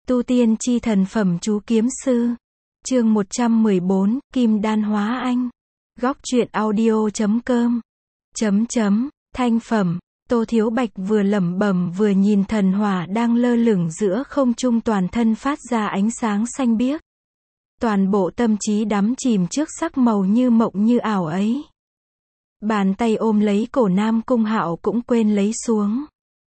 Tu tiên chi thần phẩm chú kiếm sư. Chương 114, Kim Đan hóa anh. Góc truyện audio.com. Thanh phẩm. Tô Thiếu Bạch vừa lẩm bẩm vừa nhìn thần hỏa đang lơ lửng giữa không trung, toàn thân phát ra ánh sáng xanh biếc. Toàn bộ tâm trí đắm chìm trước sắc màu như mộng như ảo ấy. Bàn tay ôm lấy cổ Nam Cung Hạo cũng quên lấy xuống.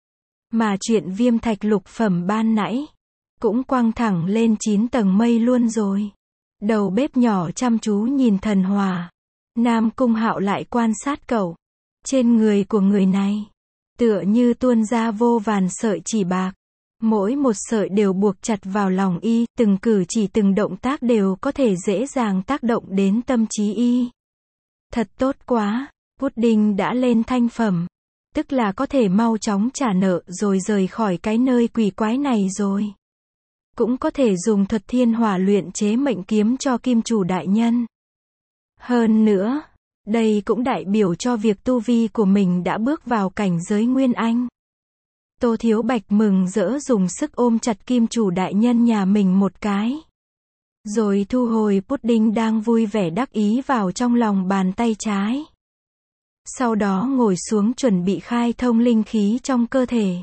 Mà chuyện viêm thạch lục phẩm ban nãy cũng quăng thẳng lên 9 tầng mây luôn rồi. Đầu bếp nhỏ chăm chú nhìn thần hỏa. Nam Cung Hạo lại quan sát cậu. Trên người của người này tựa như tuôn ra vô vàn sợi chỉ bạc. Mỗi một sợi đều buộc chặt vào lòng y, từng cử chỉ từng động tác đều có thể dễ dàng tác động đến tâm trí y. Thật tốt quá, pudding đã lên thanh phẩm. Tức là có thể mau chóng trả nợ rồi rời khỏi cái nơi quỷ quái này rồi. Cũng có thể dùng thuật thiên hỏa luyện chế mệnh kiếm cho kim chủ đại nhân. Hơn nữa, đây cũng đại biểu cho việc tu vi của mình đã bước vào cảnh giới Nguyên Anh. Tô Thiếu Bạch mừng rỡ dùng sức ôm chặt kim chủ đại nhân nhà mình một cái. Rồi thu hồi pudding đang vui vẻ đắc ý vào trong lòng bàn tay trái. Sau đó ngồi xuống chuẩn bị khai thông linh khí trong cơ thể.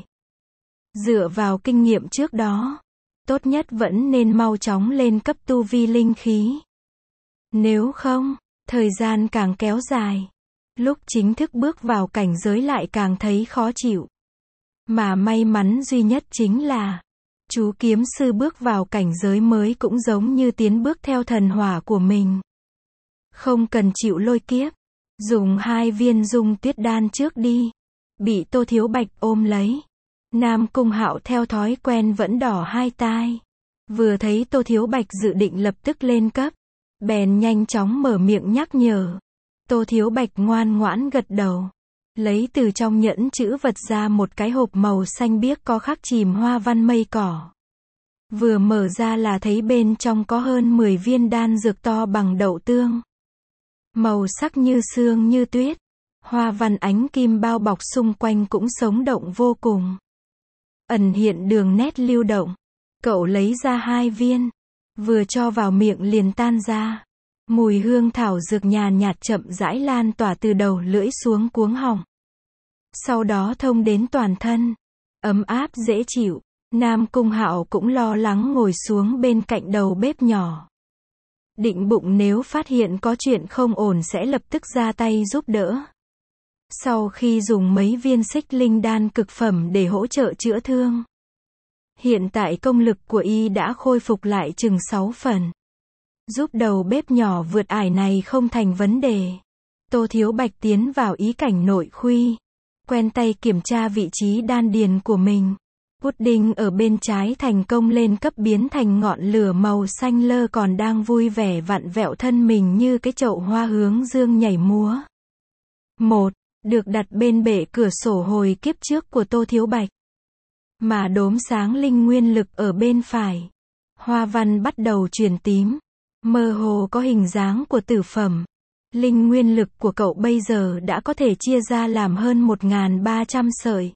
Dựa vào kinh nghiệm trước đó, tốt nhất vẫn nên mau chóng lên cấp tu vi linh khí. Nếu không, thời gian càng kéo dài, lúc chính thức bước vào cảnh giới lại càng thấy khó chịu. Mà may mắn duy nhất chính là, chú kiếm sư bước vào cảnh giới mới cũng giống như tiến bước theo thần hỏa của mình. Không cần chịu lôi kiếp. Dùng 2 viên dung tuyết đan trước đi. Bị Tô Thiếu Bạch ôm lấy. Nam Cung Hạo theo thói quen vẫn đỏ hai tai. Vừa thấy Tô Thiếu Bạch dự định lập tức lên cấp, bèn nhanh chóng mở miệng nhắc nhở. Tô Thiếu Bạch ngoan ngoãn gật đầu. Lấy từ trong nhẫn chữ vật ra một cái hộp màu xanh biếc có khắc chìm hoa văn mây cỏ. Vừa mở ra là thấy bên trong có hơn 10 viên đan dược to bằng đậu tương. Màu sắc như sương như tuyết. Hoa văn ánh kim bao bọc xung quanh cũng sống động vô cùng. Ẩn hiện đường nét lưu động. Cậu lấy ra 2 viên. Vừa cho vào miệng liền tan ra. Mùi hương thảo dược nhàn nhạt chậm rãi lan tỏa từ đầu lưỡi xuống cuống họng. Sau đó thông đến toàn thân. Ấm áp dễ chịu. Nam Cung Hạo cũng lo lắng ngồi xuống bên cạnh đầu bếp nhỏ. Định bụng nếu phát hiện có chuyện không ổn sẽ lập tức ra tay giúp đỡ. Sau khi dùng mấy viên xích linh đan cực phẩm để hỗ trợ chữa thương, hiện tại công lực của y đã khôi phục lại chừng 6 phần. Giúp đầu bếp nhỏ vượt ải này không thành vấn đề. Tô Thiếu Bạch tiến vào ý cảnh nội khuy. Quen tay kiểm tra vị trí đan điền của mình. Pudding ở bên trái thành công lên cấp biến thành ngọn lửa màu xanh lơ còn đang vui vẻ vặn vẹo thân mình như cái chậu hoa hướng dương nhảy múa. 1. Được đặt bên bệ cửa sổ hồi kiếp trước của Tô Thiếu Bạch. Mà đốm sáng linh nguyên lực ở bên phải. Hoa văn bắt đầu chuyển tím. Mơ hồ có hình dáng của tử phẩm. Linh nguyên lực của cậu bây giờ đã có thể chia ra làm hơn 1.300 sợi.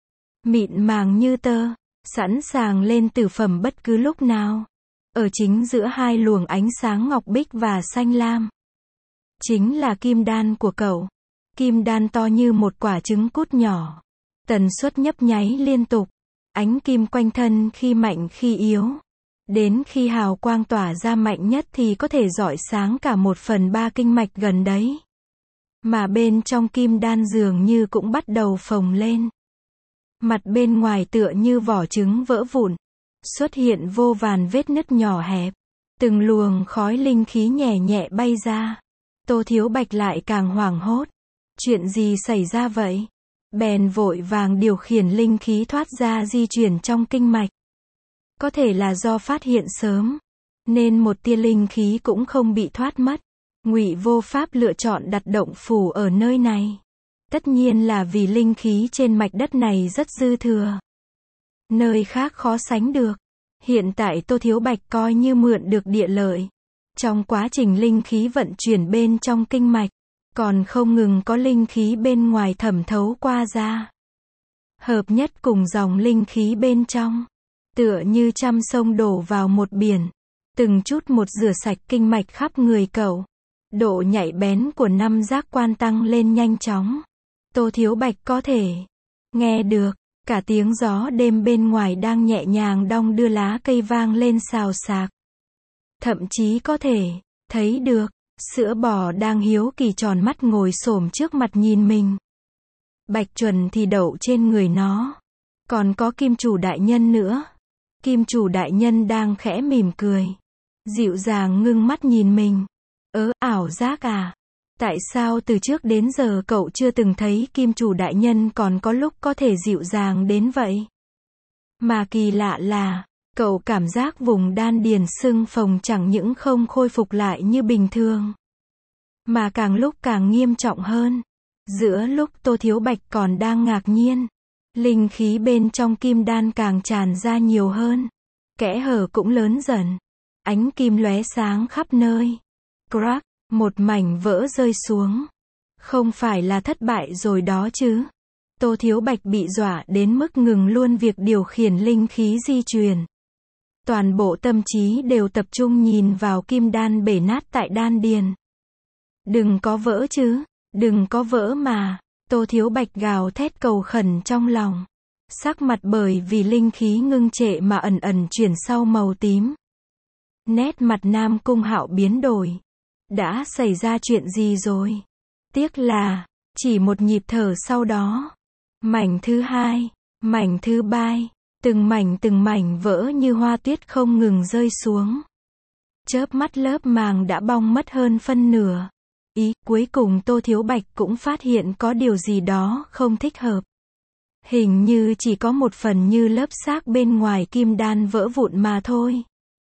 Mịn màng như tơ, sẵn sàng lên tử phẩm bất cứ lúc nào. Ở chính giữa 2 luồng ánh sáng ngọc bích và xanh lam. Chính là kim đan của cậu. Kim đan to như một quả trứng cút nhỏ. Tần suất nhấp nháy liên tục. Ánh kim quanh thân khi mạnh khi yếu. Đến khi hào quang tỏa ra mạnh nhất thì có thể rọi sáng cả 1/3 kinh mạch gần đấy. Mà bên trong kim đan dường như cũng bắt đầu phồng lên. Mặt bên ngoài tựa như vỏ trứng vỡ vụn. Xuất hiện vô vàn vết nứt nhỏ hẹp. Từng luồng khói linh khí nhẹ nhẹ bay ra. Tô Thiếu Bạch lại càng hoảng hốt. Chuyện gì xảy ra vậy? Bèn vội vàng điều khiển linh khí thoát ra di chuyển trong kinh mạch. Có thể là do phát hiện sớm, nên một tia linh khí cũng không bị thoát mất. Ngụy Vô Pháp lựa chọn đặt động phủ ở nơi này. Tất nhiên là vì linh khí trên mạch đất này rất dư thừa. Nơi khác khó sánh được. Hiện tại Tô Thiếu Bạch coi như mượn được địa lợi. Trong quá trình linh khí vận chuyển bên trong kinh mạch, còn không ngừng có linh khí bên ngoài thẩm thấu qua ra. Hợp nhất cùng dòng linh khí bên trong. tựa như trăm sông đổ vào một biển, từng chút một rửa sạch kinh mạch khắp người cậu. Độ nhạy bén của năm giác quan tăng lên nhanh chóng. Tô Thiếu Bạch có thể nghe được cả tiếng gió đêm bên ngoài đang nhẹ nhàng đong đưa lá cây vang lên xào xạc. Thậm chí có thể thấy được sữa bò đang hiếu kỳ tròn mắt ngồi xổm trước mặt nhìn mình. Bạch chuẩn thì đậu trên người nó. Còn có kim chủ đại nhân nữa. Kim chủ đại nhân đang khẽ mỉm cười, dịu dàng ngưng mắt nhìn mình. Ảo giác à? Tại sao từ trước đến giờ cậu chưa từng thấy kim chủ đại nhân còn có lúc có thể dịu dàng đến vậy? Mà kỳ lạ là, cậu cảm giác vùng đan điền sưng phồng chẳng những không khôi phục lại như bình thường, mà càng lúc càng nghiêm trọng hơn. Giữa lúc Tô Thiếu Bạch còn đang ngạc nhiên, linh khí bên trong kim đan càng tràn ra nhiều hơn. Kẽ hở cũng lớn dần. Ánh kim lóe sáng khắp nơi. Crack, một mảnh vỡ rơi xuống. Không phải là thất bại rồi đó chứ? Tô Thiếu Bạch bị dọa đến mức ngừng luôn việc điều khiển linh khí di truyền. Toàn bộ tâm trí đều tập trung nhìn vào kim đan bể nát tại đan điền. Đừng có vỡ chứ, đừng có vỡ mà. Tô Thiếu Bạch gào thét cầu khẩn trong lòng. Sắc mặt bởi vì linh khí ngưng trệ mà ẩn ẩn chuyển sau màu tím. Nét mặt Nam Cung Hạo biến đổi. Đã xảy ra chuyện gì rồi? Tiếc là, chỉ một nhịp thở sau đó. Mảnh thứ hai, mảnh thứ ba, từng mảnh vỡ như hoa tuyết không ngừng rơi xuống. Chớp mắt lớp màng đã bong mất hơn phân nửa. Cuối cùng Tô Thiếu Bạch cũng phát hiện có điều gì đó không thích hợp. Hình như chỉ có một phần như lớp xác bên ngoài kim đan vỡ vụn mà thôi.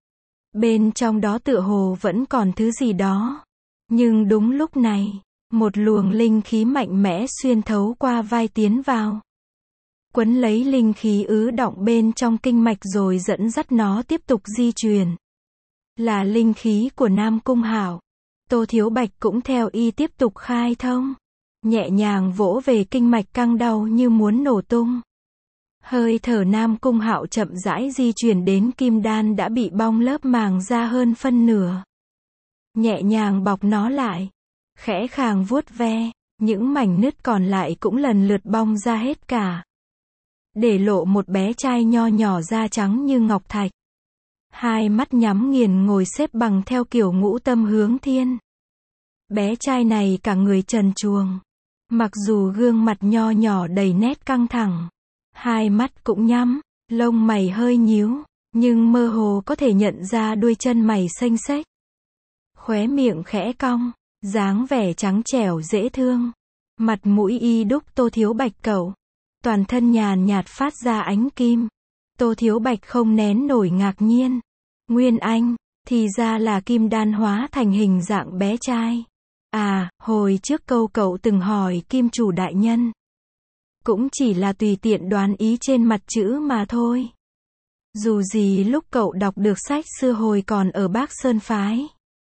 Bên trong đó tựa hồ vẫn còn thứ gì đó. Nhưng đúng lúc này, một luồng linh khí mạnh mẽ xuyên thấu qua vai tiến vào. Quấn lấy linh khí ứ đọng bên trong kinh mạch rồi dẫn dắt nó tiếp tục di truyền. Là linh khí của Nam Cung Hạo. Tô Thiếu Bạch cũng theo y tiếp tục khai thông. Nhẹ nhàng vỗ về kinh mạch căng đau như muốn nổ tung. Hơi thở Nam Cung Hạo chậm rãi di chuyển đến kim đan đã bị bong lớp màng ra hơn phân nửa. Nhẹ nhàng bọc nó lại. Khẽ khàng vuốt ve, những mảnh nứt còn lại cũng lần lượt bong ra hết cả. Để lộ một bé trai nho nhỏ da trắng như ngọc thạch. Hai mắt nhắm nghiền ngồi xếp bằng theo kiểu ngũ tâm hướng thiên. Bé trai này cả người trần truồng. Mặc dù gương mặt nho nhỏ đầy nét căng thẳng. Hai mắt cũng nhắm, lông mày hơi nhíu, nhưng mơ hồ có thể nhận ra đuôi chân mày xanh xếch. Khóe miệng khẽ cong, dáng vẻ trắng trẻo dễ thương. Mặt mũi y đúc Tô Thiếu Bạch cậu. Toàn thân nhàn nhạt phát ra ánh kim. Tô Thiếu Bạch không nén nổi ngạc nhiên. Nguyên Anh, thì ra là kim đan hóa thành hình dạng bé trai. À, hồi trước câu cậu từng hỏi kim chủ đại nhân. Cũng chỉ là tùy tiện đoán ý trên mặt chữ mà thôi. Dù gì lúc cậu đọc được sách xưa hồi còn ở Bác Sơn Phái.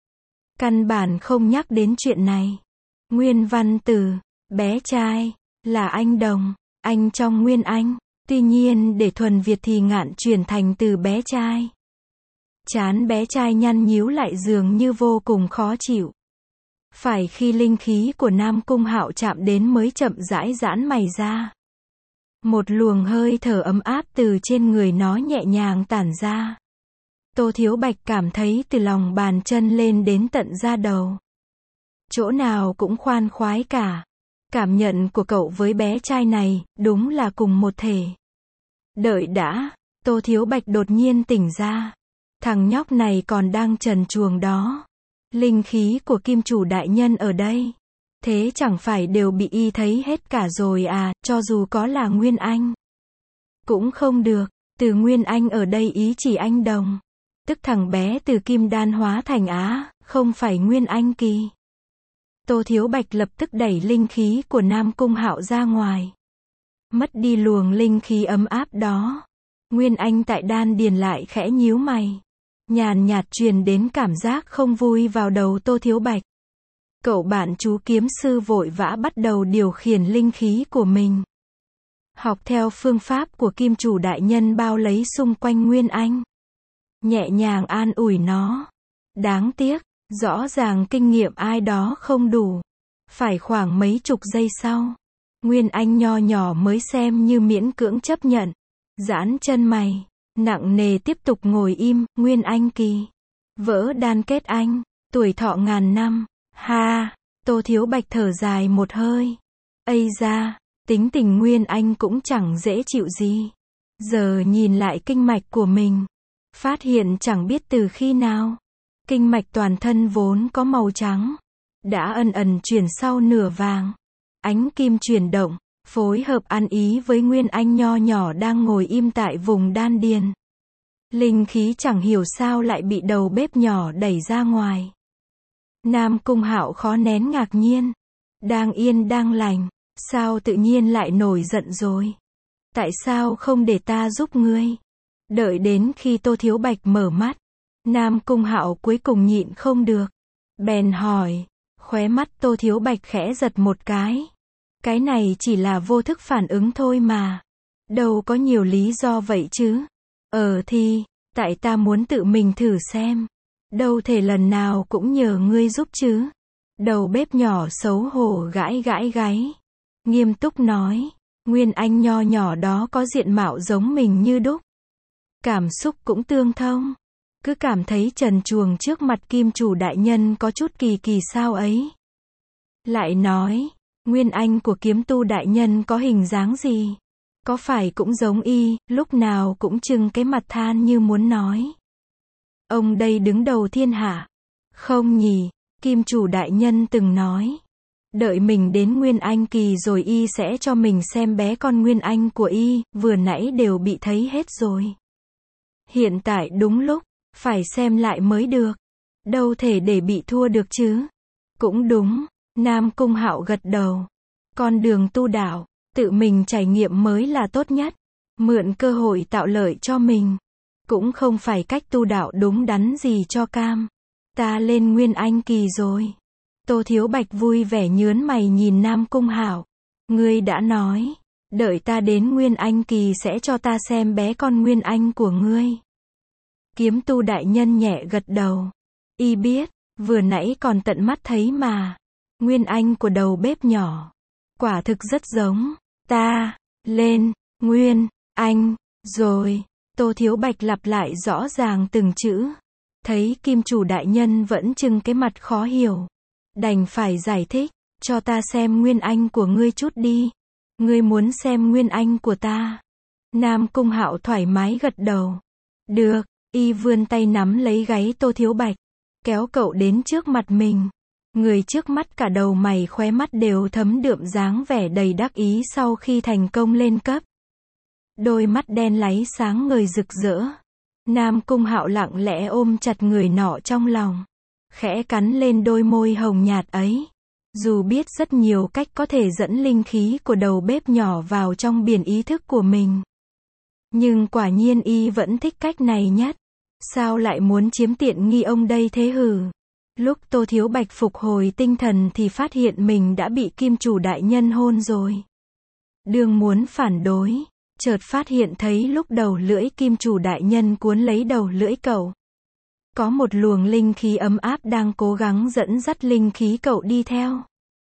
Căn bản không nhắc đến chuyện này. Nguyên văn từ, bé trai, là anh đồng, anh trong Nguyên Anh. Tuy nhiên để thuần Việt thì ngạn chuyển thành từ bé trai. Trán bé trai nhăn nhíu lại dường như vô cùng khó chịu. Phải khi linh khí của Nam Cung Hạo chạm đến mới chậm rãi giãn mày ra. Một luồng hơi thở ấm áp từ trên người nó nhẹ nhàng tản ra. Tô Thiếu Bạch cảm thấy từ lòng bàn chân lên đến tận da đầu. Chỗ nào cũng khoan khoái cả. Cảm nhận của cậu với bé trai này, đúng là cùng một thể. Đợi đã, Tô Thiếu Bạch đột nhiên tỉnh ra. Thằng nhóc này còn đang trần truồng đó. Linh khí của kim chủ đại nhân ở đây. Thế chẳng phải đều bị y thấy hết cả rồi à, cho dù có là Nguyên Anh. Cũng không được, từ Nguyên Anh ở đây ý chỉ anh đồng. Tức thằng bé từ kim đan hóa thành Á, không phải Nguyên Anh kỳ. Tô Thiếu Bạch lập tức đẩy linh khí của Nam Cung Hạo ra ngoài. Mất đi luồng linh khí ấm áp đó. Nguyên Anh tại đan điền lại khẽ nhíu mày. Nhàn nhạt truyền đến cảm giác không vui vào đầu Tô Thiếu Bạch. Cậu bạn chú kiếm sư vội vã bắt đầu điều khiển linh khí của mình. Học theo phương pháp của kim chủ đại nhân bao lấy xung quanh Nguyên Anh. Nhẹ nhàng an ủi nó. Đáng tiếc, rõ ràng kinh nghiệm ai đó không đủ. Phải khoảng mấy chục giây sau, Nguyên Anh nho nhỏ mới xem như miễn cưỡng chấp nhận. Giãn chân mày, nặng nề tiếp tục ngồi im. Nguyên Anh kỳ. Vỡ đan kết anh, tuổi thọ ngàn năm. Ha, Tô Thiếu Bạch thở dài một hơi. Ây da, tính tình Nguyên Anh cũng chẳng dễ chịu gì. Giờ nhìn lại kinh mạch của mình, phát hiện chẳng biết từ khi nào, kinh mạch toàn thân vốn có màu trắng, đã ẩn ẩn chuyển sau nửa vàng. Ánh kim chuyển động, phối hợp ăn ý với Nguyên Anh nho nhỏ đang ngồi im tại vùng đan điền. Linh khí chẳng hiểu sao lại bị đầu bếp nhỏ đẩy ra ngoài. Nam Cung Hạo khó nén ngạc nhiên. Đang yên đang lành, sao tự nhiên lại nổi giận rồi? Tại sao không để ta giúp ngươi? Đợi đến khi Tô Thiếu Bạch mở mắt, Nam Cung Hạo cuối cùng nhịn không được. Bèn hỏi, khóe mắt Tô Thiếu Bạch khẽ giật một cái. Cái này chỉ là vô thức phản ứng thôi mà. Đâu có nhiều lý do vậy chứ. Thì, tại ta muốn tự mình thử xem. Đâu thể lần nào cũng nhờ ngươi giúp chứ. Đầu bếp nhỏ xấu hổ gãi gãi gáy. Nghiêm túc nói, Nguyên Anh nho nhỏ đó có diện mạo giống mình như đúc. Cảm xúc cũng tương thông. Cứ cảm thấy trần truồng trước mặt kim chủ đại nhân có chút kỳ kỳ sao ấy. Lại nói, Nguyên Anh của kiếm tu đại nhân có hình dáng gì? Có phải cũng giống y, lúc nào cũng trưng cái mặt than như muốn nói. Ông đây đứng đầu thiên hạ. Không nhỉ, kim chủ đại nhân từng nói. Đợi mình đến Nguyên Anh kỳ rồi y sẽ cho mình xem bé con Nguyên Anh của y, vừa nãy đều bị thấy hết rồi. Hiện tại đúng lúc, phải xem lại mới được. Đâu thể để bị thua được chứ. Cũng đúng, Nam Cung Hạo gật đầu. Con đường tu đạo, tự mình trải nghiệm mới là tốt nhất. Mượn cơ hội tạo lợi cho mình. Cũng không phải cách tu đạo đúng đắn gì cho cam. Ta lên Nguyên Anh kỳ rồi. Tô Thiếu Bạch vui vẻ nhớn mày nhìn Nam Cung Hạo. Ngươi đã nói, đợi ta đến Nguyên Anh kỳ sẽ cho ta xem bé con Nguyên Anh của ngươi. Kiếm tu đại nhân nhẹ gật đầu. Y biết, vừa nãy còn tận mắt thấy mà. Nguyên Anh của đầu bếp nhỏ. Quả thực rất giống. Ta, lên, Nguyên, Anh, rồi. Tô Thiếu Bạch lặp lại rõ ràng từng chữ. Thấy kim chủ đại nhân vẫn trưng cái mặt khó hiểu. Đành phải giải thích, cho ta xem Nguyên Anh của ngươi chút đi. Ngươi muốn xem Nguyên Anh của ta. Nam Cung Hạo thoải mái gật đầu. Được, y vươn tay nắm lấy gáy Tô Thiếu Bạch. Kéo cậu đến trước mặt mình. Người trước mắt cả đầu mày khóe mắt đều thấm đượm dáng vẻ đầy đắc ý sau khi thành công lên cấp. Đôi mắt đen láy sáng ngời rực rỡ. Nam Cung Hạo lặng lẽ ôm chặt người nọ trong lòng. Khẽ cắn lên đôi môi hồng nhạt ấy. Dù biết rất nhiều cách có thể dẫn linh khí của đầu bếp nhỏ vào trong biển ý thức của mình. Nhưng quả nhiên y vẫn thích cách này nhất. Sao lại muốn chiếm tiện nghi ông đây thế hử? Lúc Tô Thiếu Bạch phục hồi tinh thần thì phát hiện mình đã bị kim chủ đại nhân hôn rồi. Đương muốn phản đối, chợt phát hiện thấy lúc đầu lưỡi kim chủ đại nhân cuốn lấy đầu lưỡi cậu. Có một luồng linh khí ấm áp đang cố gắng dẫn dắt linh khí cậu đi theo.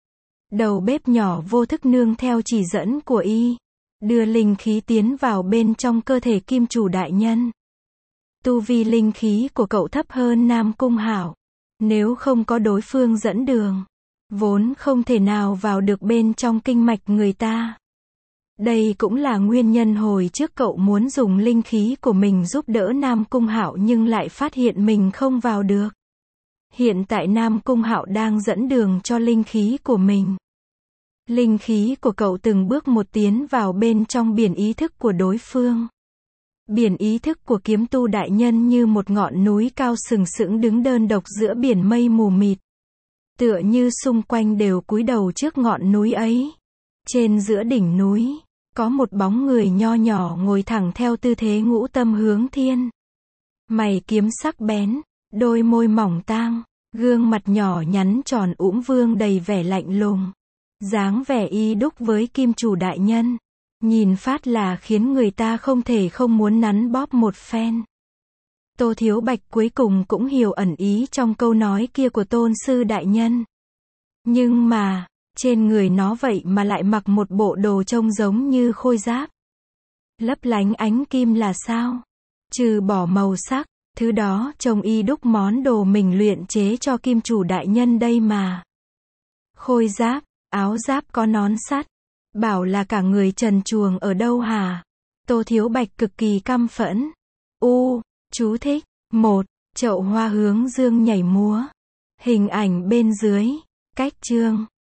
Đầu bếp nhỏ vô thức nương theo chỉ dẫn của y, đưa linh khí tiến vào bên trong cơ thể kim chủ đại nhân. Tu vi linh khí của cậu thấp hơn Nam Cung Hạo. Nếu không có đối phương dẫn đường, vốn không thể nào vào được bên trong kinh mạch người ta. Đây cũng là nguyên nhân hồi trước cậu muốn dùng linh khí của mình giúp đỡ Nam Cung Hạo nhưng lại phát hiện mình không vào được. Hiện tại Nam Cung Hạo đang dẫn đường cho linh khí của mình. Linh khí của cậu từng bước một tiến vào bên trong biển ý thức của đối phương. Biển ý thức của kiếm tu đại nhân như một ngọn núi cao sừng sững đứng đơn độc giữa biển mây mù mịt. Tựa như xung quanh đều cúi đầu trước ngọn núi ấy. Trên giữa đỉnh núi, có một bóng người nho nhỏ ngồi thẳng theo tư thế ngũ tâm hướng thiên. Mày kiếm sắc bén, đôi môi mỏng tang, gương mặt nhỏ nhắn tròn ũm vương đầy vẻ lạnh lùng. Dáng vẻ y đúc với kim chủ đại nhân. Nhìn phát là khiến người ta không thể không muốn nắn bóp một phen. Tô Thiếu Bạch cuối cùng cũng hiểu ẩn ý trong câu nói kia của Tôn sư đại nhân. Nhưng mà, trên người nó vậy mà lại mặc một bộ đồ trông giống như khôi giáp. Lấp lánh ánh kim là sao? Trừ bỏ màu sắc, thứ đó trông y đúc món đồ mình luyện chế cho kim chủ đại nhân đây mà. Khôi giáp, áo giáp có nón sắt. Bảo là cả người trần truồng ở đâu hả? Tô Thiếu Bạch cực kỳ căm phẫn. Chú thích. 1. Chậu hoa hướng dương nhảy múa. Hình ảnh bên dưới. Cách chương.